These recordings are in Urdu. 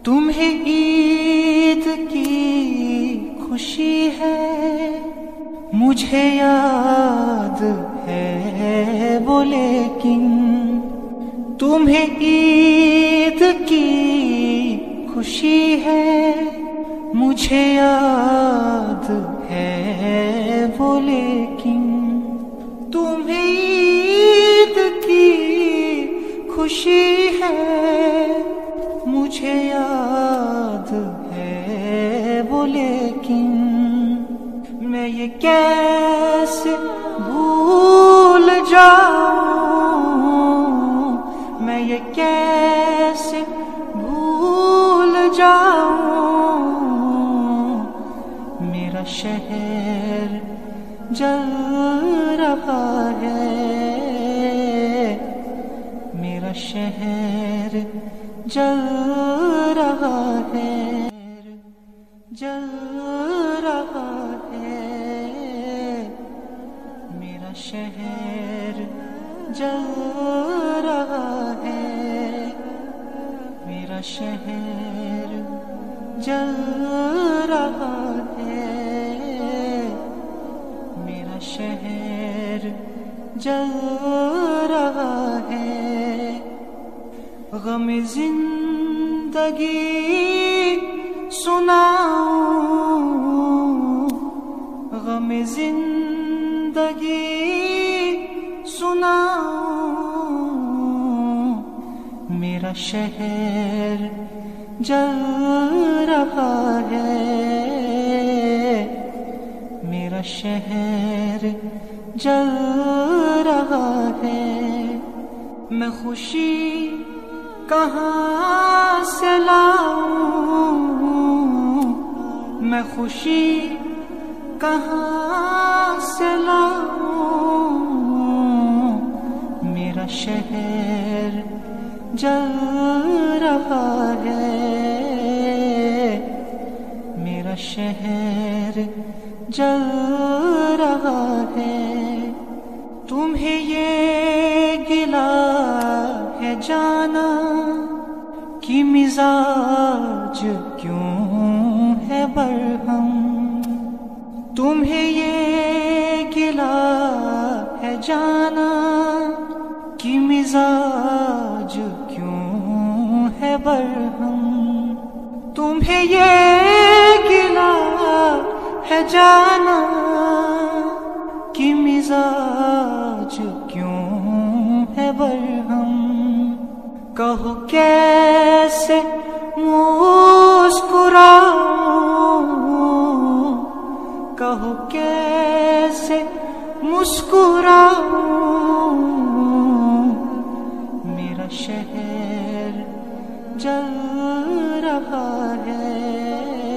تمہیں عید کی خوشی ہے، مجھے یاد ہے وہ لیکن تمہیں عید کی خوشی ہے، مجھے یاد ہے وہ لیکن تمہیں عید کی خوشی ہے، مجھے یاد ہے وہ لیکن میں یہ کیسے بھول جاؤں، میں یہ کیسے بھول جاؤں، میرا شہر جل رہا ہے، میرا شہر جل رہا ہے، جل رہا ہے، میرا شہر جل رہا ہے، میرا شہر جل رہا ہے، میرا شہر جل رہا ہے، غم زندگی سناؤں، غم زندگی سناؤں، میرا شہر جل رہا ہے، میرا شہر جل رہا ہے، میں خوشی کہاں سے لاؤں، میں خوشی کہاں سے لاؤں، میرا شہر جل رہا ہے، میرا شہر جل رہا ہے، تمہیں یہ گلہ ہے جانا کہ مزاج کیوں ہے برہم، تمہیں یہ گلہ ہے جانا کہ مزاج کیوں ہے برہم، تمہیں یہ گلہ ہے جانا کہ مزاج کیوں ہے برہم، کہو کیسے مسکراؤں، کہو کیسے مسکراؤں، میرا شہر جل رہا ہے،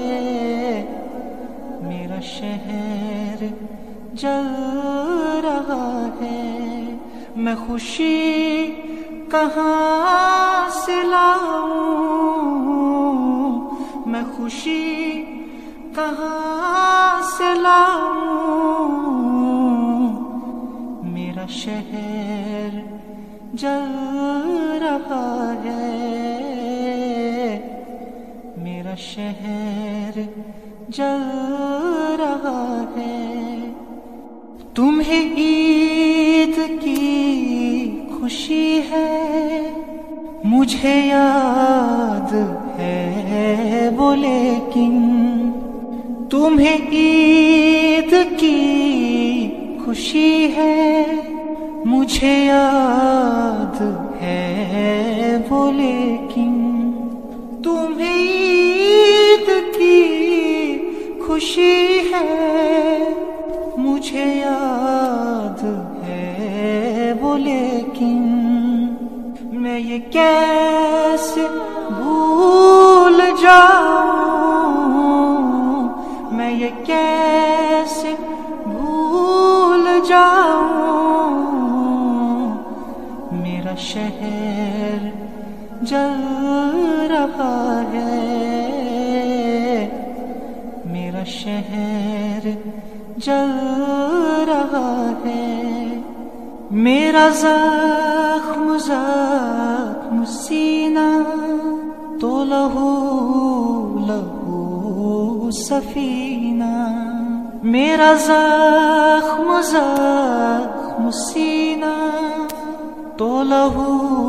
میرا شہر جل رہا ہے، میں خوشی کہاں سے لاؤں، میں خوشی کہاں سے لاؤں، میرا شہر جل رہا ہے، میرا شہر جل رہا ہے، تمہیں عید کی خوشی ہے، مجھے یاد ہے وہ لیکن تمہیں عید کی خوشی ہے، مجھے یاد ہے وہ لیکن تمہیں عید کی خوشی ہے، مجھے یاد ہے وہ لیکن میں یہ کیسے بھول جاؤں، میں یہ کیسے بھول جاؤں، میرا شہر جل رہا ہے، میرا شہر جل رہا ہے، میرا زخم سینہ تو لہو لہو سفینہ میرا زخم زخم سینہ تو لہو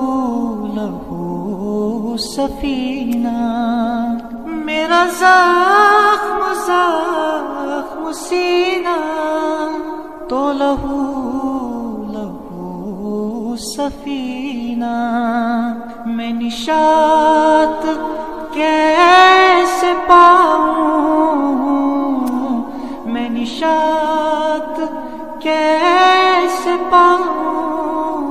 لہو سفینہ میرا زخم زخم سینہ تو لہو لہو سفینہ میں نشاط کیسے پاؤں میں نشاط کیسے پاؤں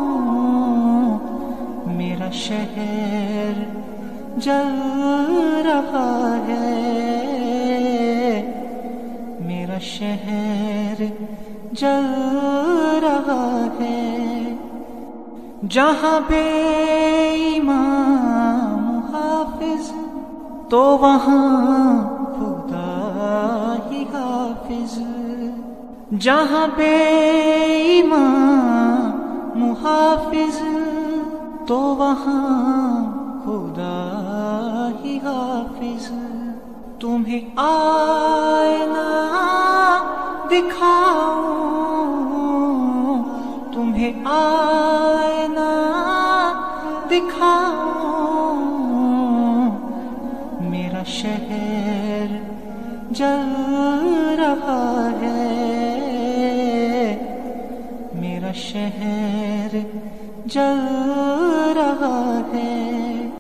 میرا شہر جل رہا ہے میرا شہر جل رہا ہے جہاں بے ایمان حافظ تو وہاں خدا ہی حافظ جہاں بے ایمان محافظ تو وہاں خدا ہی حافظ تمہیں آئینہ دکھاؤں تمہیں آئینہ دکھاؤں میرا شہر جل رہا ہے میرا شہر جل رہا ہے